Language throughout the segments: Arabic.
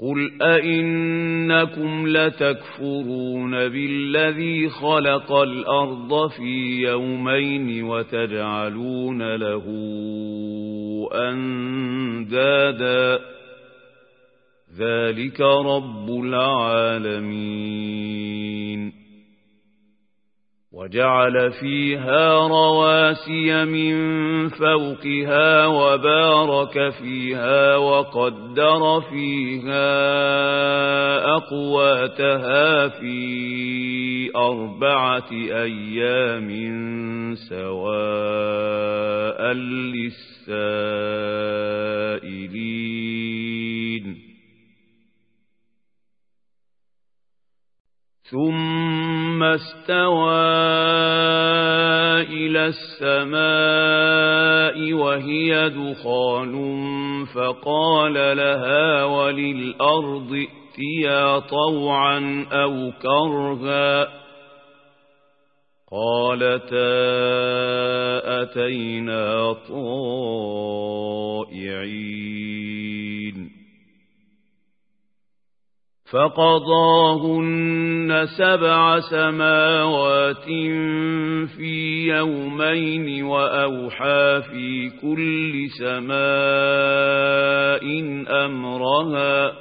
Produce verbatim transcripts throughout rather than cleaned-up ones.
قل أئنكم لتكفرون بالذي خلق الأرض في يومين وتجعلون له أندادا ذلك رب العالمين وجعل فيها رواسي من فوقها وبارك فيها وقدر فيها أقواتها في أربعة أيام سواء للسائلين ثم استوى إلى السماء وهي دخان فقال لها وللأرض ائتيا طوعا أو كرها قالتا أتينا طائعين فقضاهن سبع سماوات في يومين وأوحى في كل سماء أمرها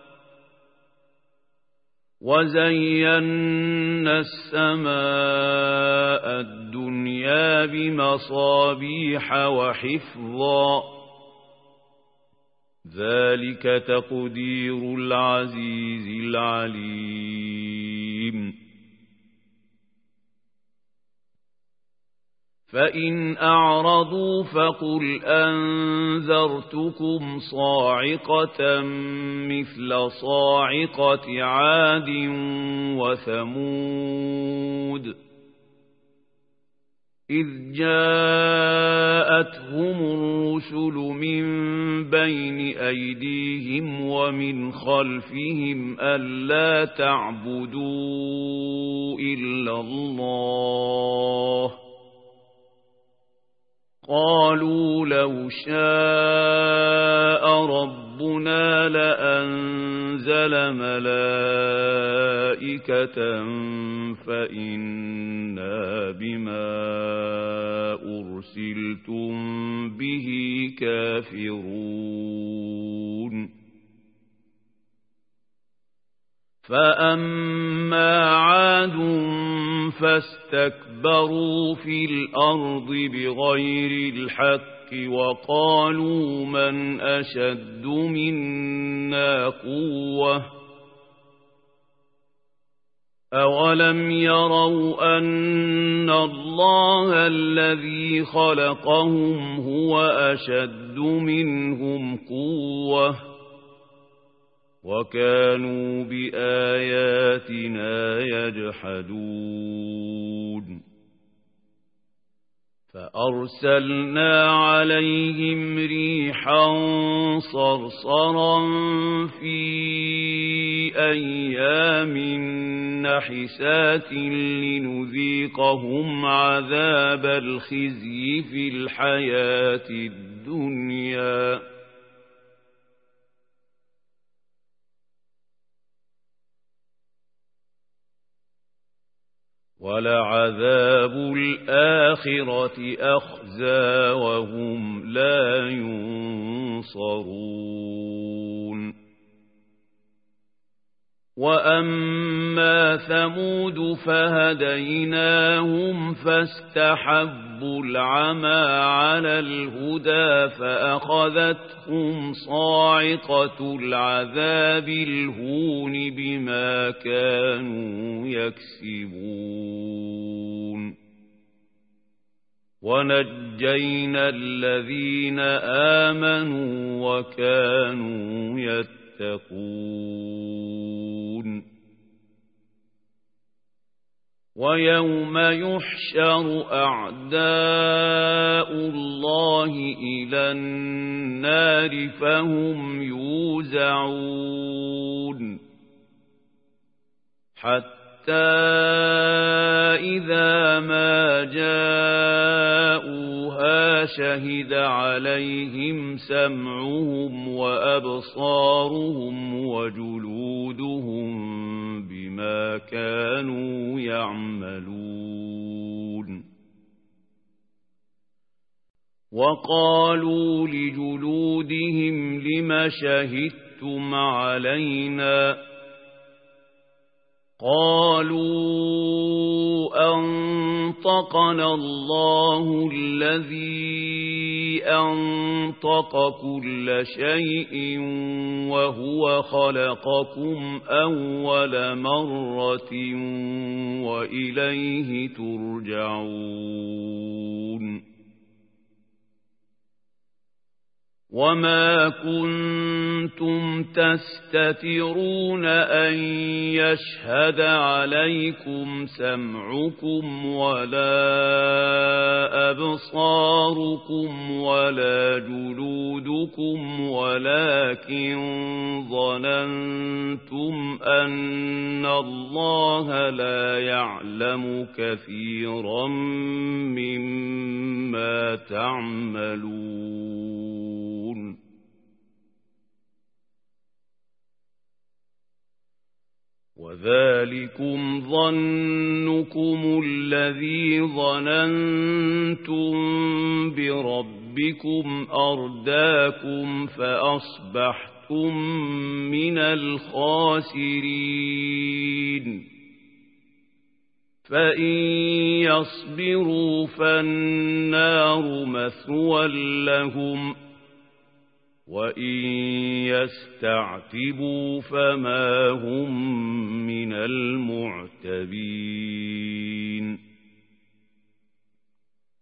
وزينا السماء الدنيا بمصابيح وحفظا ذلك تقدير العزيز العليم فإن أعرضوا فقل أنذرتكم صاعقة مثل صاعقة عاد وثمود إذ جاءتهم الرسل من بين أيديهم ومن خلفهم ألا تعبدوا إلا الله قالوا لو شاء ربنا لأنزل ملائكة فإنا بما أرسلتم به كافرون فأما عاد فاستكبروا في الأرض بغير الحق وقالوا من أشد منا قوة أولم يروا أن الله الذي خلقهم هو أشد منهم قوة وكانوا بآياتنا يجحدون فأرسلنا عليهم ريحا صرصرا في أيام نحسات لنذيقهم عذاب الخزي في الحياة الدنيا ولعذاب الآخرة أخزى وهم لا ينصرون وأما ثمود فهديناهم فاستحبوا العمى على الهدى فأخذتهم صاعقة العذاب الهون بما كانوا يكسبون ونجينا الذين آمنوا وكانوا يتقون ويوم يحشر أعداء الله إلى النار فهم يوزعون حتى إذا ما جاءوها شهد عليهم سمعهم وأبصارهم وجلودهم بما كانوا يعملون وقالوا لجلودهم لم شهدتم علينا قالوا أنطقنا الله الذي أنطق كل شيء وهو خلقكم أول مرة وإليه ترجعون وما كنتم تستترون أن يشهد عليكم سمعكم ولا أبصاركم ولا جلودكم ولكن ظننتم أن الله لا يعلم كثيرا مما تعملون وذلكم ظنكم الذي ظننتم بربكم أرداكم فأصبحتم من الخاسرين فإن يصبروا فالنار مثوى لهم وإن يستعتبوا فما هم من المعتبين